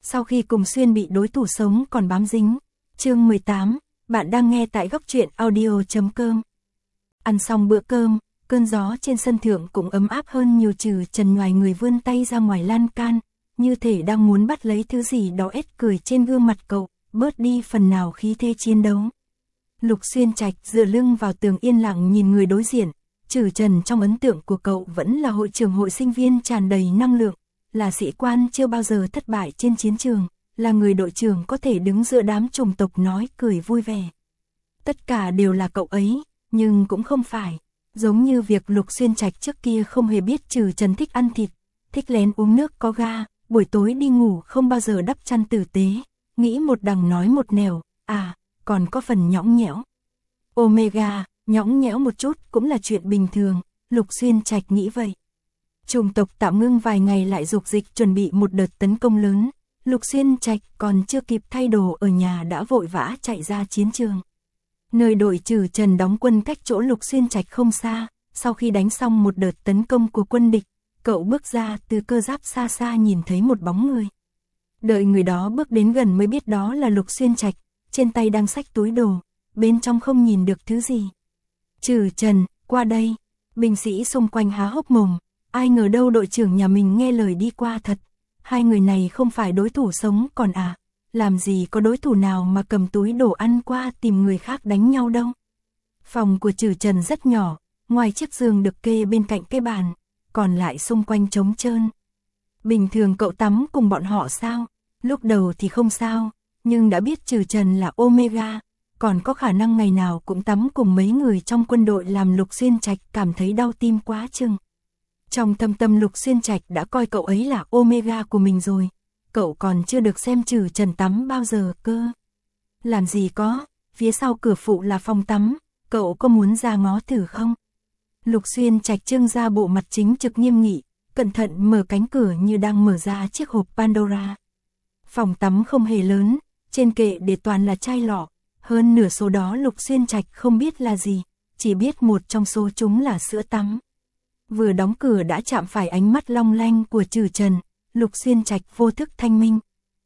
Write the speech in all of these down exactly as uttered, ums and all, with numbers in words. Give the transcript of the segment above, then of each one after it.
sau khi cùng xuyên bị đối thủ sống còn bám dính. Chương mười tám, bạn đang nghe tại góc truyện audio chấm com. Ăn xong bữa cơm, cơn gió trên sân thượng cũng ấm áp hơn nhiều. Trừ Trần nhoài người vươn tay ra ngoài lan can, như thể đang muốn bắt lấy thứ gì đó. Ết cười trên gương mặt cậu, bớt đi phần nào khí thế chiến đấu. Lục Xuyên Trạch dựa lưng vào tường yên lặng nhìn người đối diện. Trừ Trần trong ấn tượng của cậu vẫn là hội trưởng hội sinh viên tràn đầy năng lượng, là sĩ quan chưa bao giờ thất bại trên chiến trường, là người đội trưởng có thể đứng giữa đám chủng tộc nói cười vui vẻ. Tất cả đều là cậu ấy, nhưng cũng không phải. Giống như việc Lục Xuyên Trạch trước kia không hề biết Trừ Trần thích ăn thịt, thích lén uống nước có ga, buổi tối đi ngủ không bao giờ đắp chăn tử tế, nghĩ một đằng nói một nẻo, à, còn có phần nhõng nhẽo. Omega, nhõng nhẽo một chút cũng là chuyện bình thường, Lục Xuyên Trạch nghĩ vậy. Chủng tộc tạm ngưng vài ngày lại dục dịch chuẩn bị một đợt tấn công lớn. Lục Xuyên Trạch còn chưa kịp thay đồ ở nhà đã vội vã chạy ra chiến trường. Nơi đội Trừ Trần đóng quân cách chỗ Lục Xuyên Trạch không xa, sau khi đánh xong một đợt tấn công của quân địch, cậu bước ra từ cơ giáp xa xa nhìn thấy một bóng người. Đợi người đó bước đến gần mới biết đó là Lục Xuyên Trạch, trên tay đang xách túi đồ, bên trong không nhìn được thứ gì. Trừ Trần, qua đây. Binh sĩ xung quanh há hốc mồm, ai ngờ đâu đội trưởng nhà mình nghe lời đi qua thật. Hai người này không phải đối thủ sống còn à, làm gì có đối thủ nào mà cầm túi đồ ăn qua tìm người khác đánh nhau đâu. Phòng của Trừ Trần rất nhỏ, ngoài chiếc giường được kê bên cạnh cái bàn, còn lại xung quanh trống trơn. Bình thường cậu tắm cùng bọn họ sao? Lúc đầu thì không sao, nhưng đã biết Trừ Trần là Omega, còn có khả năng ngày nào cũng tắm cùng mấy người trong quân đội làm Lục Xuyên Trạch cảm thấy đau tim quá chừng. Trong thâm tâm Lục Xuyên Trạch đã coi cậu ấy là Omega của mình rồi, cậu còn chưa được xem Trừ Trần tắm bao giờ cơ. Làm gì có, phía sau cửa phụ là phòng tắm, cậu có muốn ra ngó thử không? Lục Xuyên Trạch trưng ra bộ mặt chính trực nghiêm nghị, cẩn thận mở cánh cửa như đang mở ra chiếc hộp Pandora. Phòng tắm không hề lớn, trên kệ để toàn là chai lọ, hơn nửa số đó Lục Xuyên Trạch không biết là gì, chỉ biết một trong số chúng là sữa tắm. Vừa đóng cửa đã chạm phải ánh mắt long lanh của Trừ Trần, Lục Xuyên Trạch vô thức thanh minh.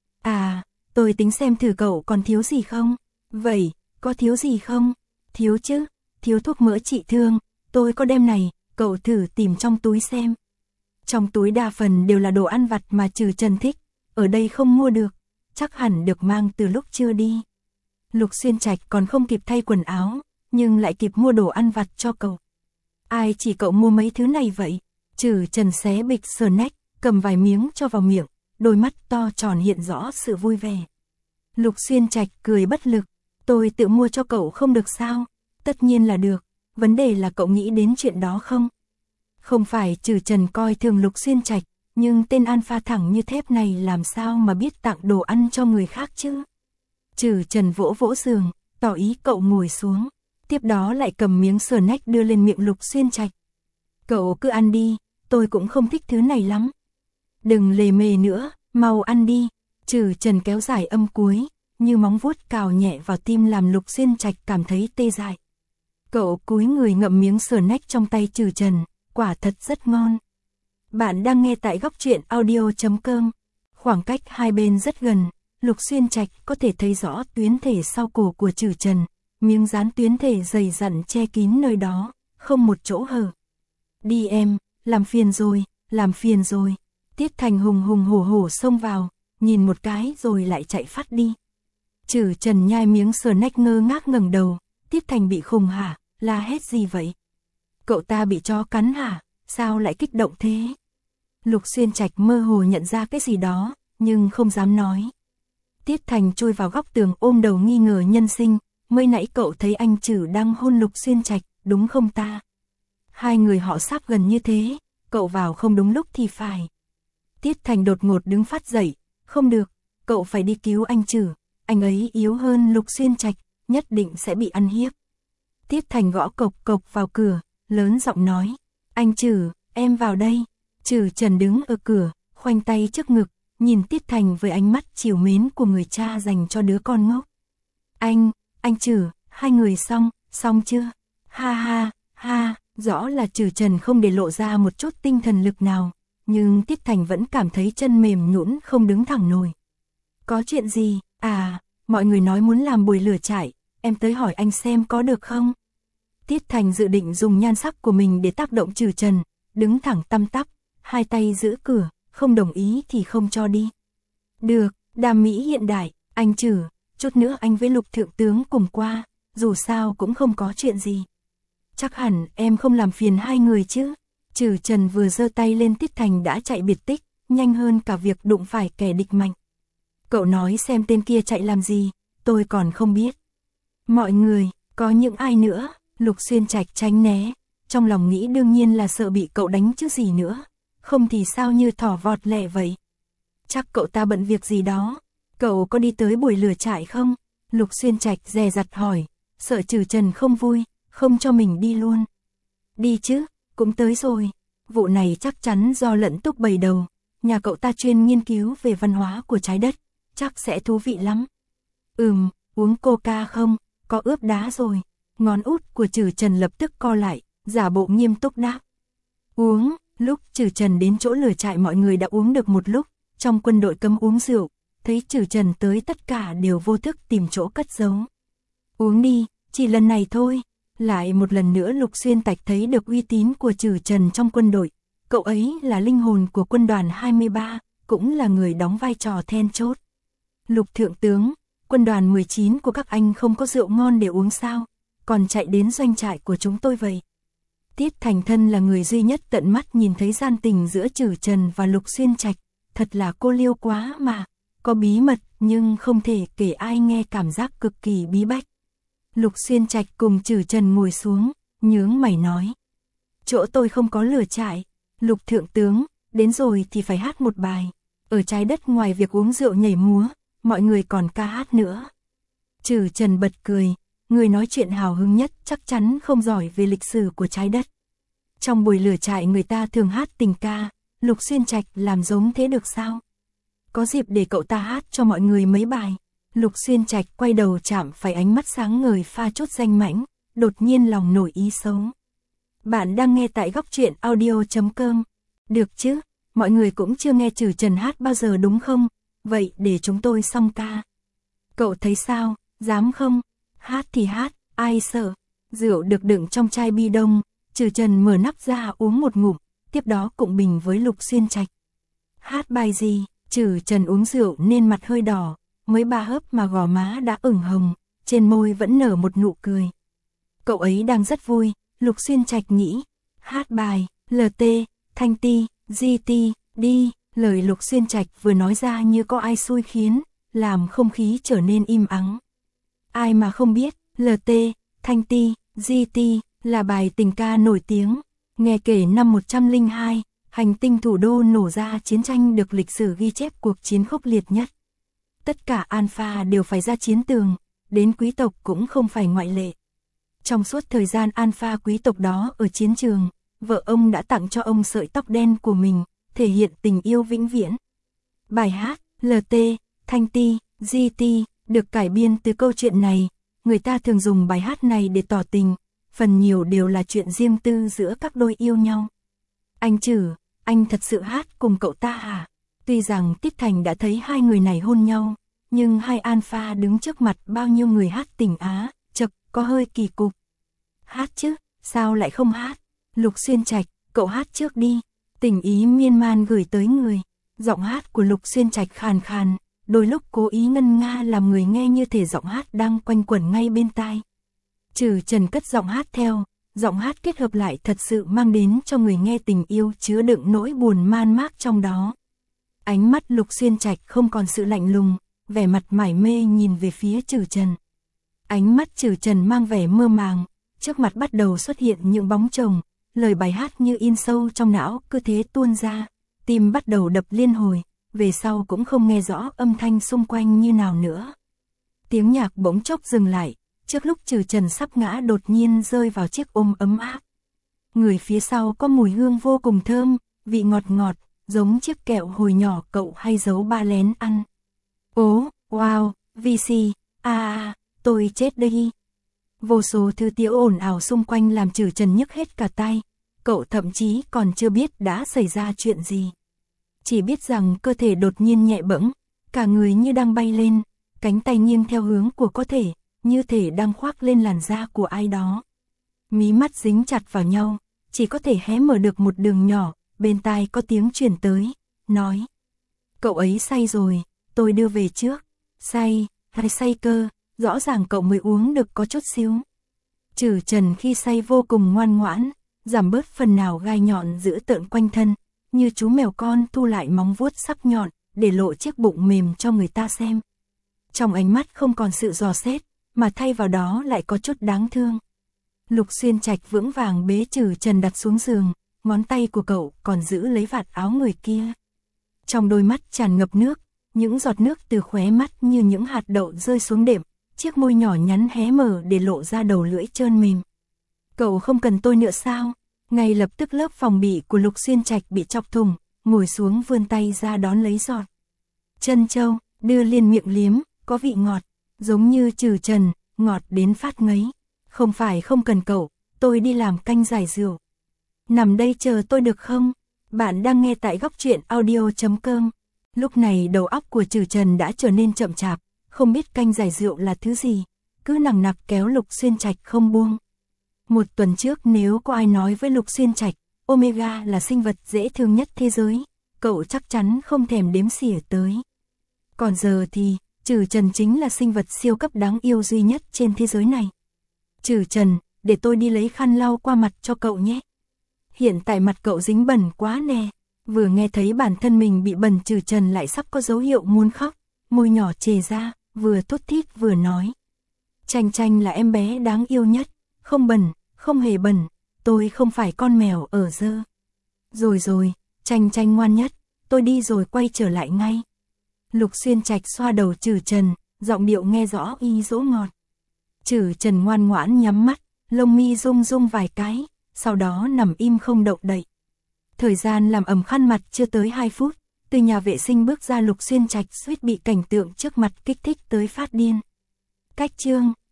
À, tôi tính xem thử cậu còn thiếu gì không? Vậy, có thiếu gì không? Thiếu chứ, thiếu thuốc mỡ trị thương, tôi có đem này, cậu thử tìm trong túi xem. Trong túi đa phần đều là đồ ăn vặt mà Trừ Trần thích, ở đây không mua được, chắc hẳn được mang từ lúc chưa đi. Lục Xuyên Trạch còn không kịp thay quần áo, nhưng lại kịp mua đồ ăn vặt cho cậu. Ai chỉ cậu mua mấy thứ này vậy? Trừ Trần xé bịch snack, cầm vài miếng cho vào miệng, đôi mắt to tròn hiện rõ sự vui vẻ. Lục Xuyên Trạch cười bất lực, tôi tự mua cho cậu không được sao? Tất nhiên là được, vấn đề là cậu nghĩ đến chuyện đó không? Không phải Trừ Trần coi thường Lục Xuyên Trạch, nhưng tên alpha thẳng như thép này làm sao mà biết tặng đồ ăn cho người khác chứ? Trừ Trần vỗ vỗ giường, tỏ ý cậu ngồi xuống, tiếp đó lại cầm miếng snack đưa lên miệng Lục Xuyên Trạch. Cậu cứ ăn đi, tôi cũng không thích thứ này lắm. Đừng lề mề nữa, mau ăn đi. Trừ Trần kéo dài âm cuối, như móng vuốt cào nhẹ vào tim làm Lục Xuyên Trạch cảm thấy tê dại. Cậu cúi người ngậm miếng snack trong tay Trừ Trần, quả thật rất ngon. Bạn đang nghe tại góc truyện audio chấm com. Khoảng cách hai bên rất gần, Lục Xuyên Trạch có thể thấy rõ tuyến thể sau cổ của Trừ Trần, miếng dán tuyến thể dày dặn che kín nơi đó, không một chỗ hở. Đi em, làm phiền rồi, làm phiền rồi. Tiết Thành hùng hùng hổ hổ xông vào, nhìn một cái rồi lại chạy phát đi. Trừ Trần nhai miếng snack ngơ ngác ngẩng đầu, Tiết Thành bị khùng hả, la hét gì vậy? Cậu ta bị chó cắn hả, sao lại kích động thế? Lục Xuyên Trạch mơ hồ nhận ra cái gì đó, nhưng không dám nói. Tiết Thành chui vào góc tường ôm đầu nghi ngờ nhân sinh, mới nãy cậu thấy anh Trừ đang hôn Lục Xuyên Trạch, đúng không ta? Hai người họ sắp gần như thế, cậu vào không đúng lúc thì phải. Tiết Thành đột ngột đứng phát dậy, không được, cậu phải đi cứu anh Trừ, anh ấy yếu hơn Lục Xuyên Trạch, nhất định sẽ bị ăn hiếp. Tiết Thành gõ cộc cộc vào cửa, lớn giọng nói, anh Trừ, em vào đây. Trừ Trần đứng ở cửa, khoanh tay trước ngực, nhìn Tiết Thành với ánh mắt trìu mến của người cha dành cho đứa con ngốc. Anh, anh Trừ, hai người xong, xong chưa? Ha ha, ha, rõ là Trừ Trần không để lộ ra một chút tinh thần lực nào, nhưng Tiết Thành vẫn cảm thấy chân mềm nhũn không đứng thẳng nổi. Có chuyện gì? À, mọi người nói muốn làm buổi lửa trại, em tới hỏi anh xem có được không? Tiết Thành dự định dùng nhan sắc của mình để tác động Trừ Trần, đứng thẳng tăm tắp, hai tay giữ cửa, không đồng ý thì không cho đi. Được, đam mỹ hiện đại, anh Trừ, chút nữa anh với Lục thượng tướng cùng qua, dù sao cũng không có chuyện gì. Chắc hẳn em không làm phiền hai người chứ. Trừ Trần vừa giơ tay lên Tiết Thành đã chạy biệt tích, nhanh hơn cả việc đụng phải kẻ địch mạnh. Cậu nói xem tên kia chạy làm gì, tôi còn không biết. Mọi người, có những ai nữa? Lục Xuyên Trạch tránh né, trong lòng nghĩ đương nhiên là sợ bị cậu đánh chứ gì nữa, không thì sao như thỏ vọt lẹ vậy. Chắc cậu ta bận việc gì đó. Cậu có đi tới buổi lửa trại không? Lục Xuyên Trạch dè dặt hỏi, sợ Trừ Trần không vui, không cho mình đi luôn. Đi chứ, cũng tới rồi. Vụ này chắc chắn do Lẫn Túc bày đầu, nhà cậu ta chuyên nghiên cứu về văn hóa của trái đất, chắc sẽ thú vị lắm. Ừm, uống coca không? Có ướp đá rồi. Ngón út của Trừ Trần lập tức co lại, giả bộ nghiêm túc đáp. Uống, lúc Trừ Trần đến chỗ lửa trại mọi người đã uống được một lúc, trong quân đội cấm uống rượu, thấy Trừ Trần tới tất cả đều vô thức tìm chỗ cất giấu. Uống đi, chỉ lần này thôi. Lại một lần nữa Lục Xuyên Trạch thấy được uy tín của Trừ Trần trong quân đội, cậu ấy là linh hồn của quân đoàn hai mươi ba, cũng là người đóng vai trò then chốt. Lục thượng tướng, quân đoàn mười chín của các anh không có rượu ngon để uống sao, còn chạy đến doanh trại của chúng tôi vậy. Tiết Thành Thân là người duy nhất tận mắt nhìn thấy gian tình giữa Trừ Trần và Lục Xuyên Trạch, thật là cô liêu quá mà, có bí mật nhưng không thể kể ai nghe, cảm giác cực kỳ bí bách. Lục Xuyên Trạch cùng Trừ Trần ngồi xuống, nhướng mày nói. Chỗ tôi không có lửa trại. Lục thượng tướng, đến rồi thì phải hát một bài. Ở trái đất ngoài việc uống rượu nhảy múa, mọi người còn ca hát nữa. Trừ Trần bật cười, người nói chuyện hào hứng nhất chắc chắn không giỏi về lịch sử của trái đất. Trong buổi lửa trại người ta thường hát tình ca, Lục Xuyên Trạch làm giống thế được sao? Có dịp để cậu ta hát cho mọi người mấy bài. Lục Xuyên Trạch quay đầu chạm phải ánh mắt sáng ngời pha chút danh mãnh, đột nhiên lòng nổi ý xấu. Bạn đang nghe tại góc truyện audio chấm com. Được chứ, mọi người cũng chưa nghe Trừ Trần hát bao giờ đúng không? Vậy để chúng tôi song ca. Cậu thấy sao, dám không? Hát thì hát, ai sợ. Rượu được đựng trong chai bi đông, Trừ Trần mở nắp ra uống một ngụm, tiếp đó cụng bình với Lục Xuyên Trạch. Hát bài gì? Trừ Trần uống rượu nên mặt hơi đỏ, mới ba hớp mà gò má đã ửng hồng, trên môi vẫn nở một nụ cười. Cậu ấy đang rất vui, Lục Xuyên Trạch nghĩ. Hát bài, lờ tê, Thanh Ti, Di Ti, đi. Lời Lục Xuyên Trạch vừa nói ra như có ai xui khiến, làm không khí trở nên im ắng. Ai mà không biết, lờ tê, Thanh Ti, Di Ti là bài tình ca nổi tiếng. Nghe kể năm một trăm lẻ hai, hành tinh thủ đô nổ ra chiến tranh được lịch sử ghi chép cuộc chiến khốc liệt nhất. Tất cả alpha đều phải ra chiến tường, đến quý tộc cũng không phải ngoại lệ. Trong suốt thời gian alpha quý tộc đó ở chiến trường, vợ ông đã tặng cho ông sợi tóc đen của mình, thể hiện tình yêu vĩnh viễn. Bài hát lờ tê, Thanh Ti, Di Ti được cải biên từ câu chuyện này, người ta thường dùng bài hát này để tỏ tình, phần nhiều đều là chuyện riêng tư giữa các đôi yêu nhau. Anh Trừ, anh thật sự hát cùng cậu ta hả? Tuy rằng Tiết Thành đã thấy hai người này hôn nhau, nhưng hai alpha đứng trước mặt bao nhiêu người hát tình á, chật, có hơi kỳ cục. Hát chứ, sao lại không hát? Lục Xuyên Trạch, cậu hát trước đi. Tình ý miên man gửi tới người. Giọng hát của Lục Xuyên Trạch khàn khàn, đôi lúc cố ý ngân nga làm người nghe như thể giọng hát đang quanh quẩn ngay bên tai. Trừ Trần cất giọng hát theo, giọng hát kết hợp lại thật sự mang đến cho người nghe tình yêu chứa đựng nỗi buồn man mác trong đó. Ánh mắt Lục Xuyên Trạch không còn sự lạnh lùng, vẻ mặt mải mê nhìn về phía Trừ Trần. Ánh mắt Trừ Trần mang vẻ mơ màng, trước mặt bắt đầu xuất hiện những bóng chồng, lời bài hát như in sâu trong não cứ thế tuôn ra, tim bắt đầu đập liên hồi, về sau cũng không nghe rõ âm thanh xung quanh như nào nữa. Tiếng nhạc bỗng chốc dừng lại, trước lúc Trừ Trần sắp ngã đột nhiên rơi vào chiếc ôm ấm áp. Người phía sau có mùi hương vô cùng thơm, vị ngọt ngọt, giống chiếc kẹo hồi nhỏ cậu hay giấu ba lén ăn. Ố, wow, vê xê, a à, tôi chết đây. Vô số thứ tiếng ồn ào xung quanh làm Trừ Trần nhức hết cả tai, cậu thậm chí còn chưa biết đã xảy ra chuyện gì. Chỉ biết rằng cơ thể đột nhiên nhẹ bẫng, cả người như đang bay lên, cánh tay nghiêng theo hướng của cơ thể, như thể đang khoác lên làn da của ai đó. Mí mắt dính chặt vào nhau, chỉ có thể hé mở được một đường nhỏ, bên tai có tiếng truyền tới, nói. Cậu ấy say rồi, tôi đưa về trước. Say, hay say cơ, rõ ràng cậu mới uống được có chút xíu. Trừ Trần khi say vô cùng ngoan ngoãn, giảm bớt phần nào gai nhọn giữ tợn quanh thân, như chú mèo con thu lại móng vuốt sắc nhọn, để lộ chiếc bụng mềm cho người ta xem. Trong ánh mắt không còn sự dò xét, mà thay vào đó lại có chút đáng thương. Lục Xuyên Trạch vững vàng bế Trừ Trần đặt xuống giường, ngón tay của cậu còn giữ lấy vạt áo người kia. Trong đôi mắt tràn ngập nước, những giọt nước từ khóe mắt như những hạt đậu rơi xuống đệm, chiếc môi nhỏ nhắn hé mở để lộ ra đầu lưỡi trơn mềm. Cậu không cần tôi nữa sao? Ngay lập tức lớp phòng bị của Lục Xuyên Trạch bị chọc thủng, ngồi xuống vươn tay ra đón lấy giọt. Trân châu, đưa liền miệng liếm, có vị ngọt, giống như Trừ Trần, ngọt đến phát ngấy. Không phải không cần cậu, tôi đi làm canh giải rượu. Nằm đây chờ tôi được không? Bạn đang nghe tại góc truyện audio chấm com. Lúc này đầu óc của Trừ Trần đã trở nên chậm chạp, không biết canh giải rượu là thứ gì, cứ nằng nặc kéo Lục Xuyên Trạch không buông. Một tuần trước nếu có ai nói với Lục Xuyên Trạch, Omega là sinh vật dễ thương nhất thế giới, cậu chắc chắn không thèm đếm xỉa tới. Còn giờ thì, Trừ Trần chính là sinh vật siêu cấp đáng yêu duy nhất trên thế giới này. Trừ Trần, để tôi đi lấy khăn lau qua mặt cho cậu nhé. Hiện tại mặt cậu dính bẩn quá nè. Vừa nghe thấy bản thân mình bị bẩn, Trừ Trần lại sắp có dấu hiệu muốn khóc, môi nhỏ chề ra, vừa thút thít vừa nói. Tranh Tranh là em bé đáng yêu nhất, không bẩn, không hề bẩn, tôi không phải con mèo ở dơ. Rồi rồi, Tranh Tranh ngoan nhất, tôi đi rồi quay trở lại ngay. Lục Xuyên Trạch xoa đầu Trừ Trần, giọng điệu nghe rõ y dỗ ngọt. Trừ Trần ngoan ngoãn nhắm mắt, lông mi rung rung vài cái, sau đó nằm im không động đậy. Thời gian làm ẩm khăn mặt chưa tới hai phút, từ nhà vệ sinh bước ra Lục Xuyên Trạch suýt bị cảnh tượng trước mặt kích thích tới phát điên. Cách chương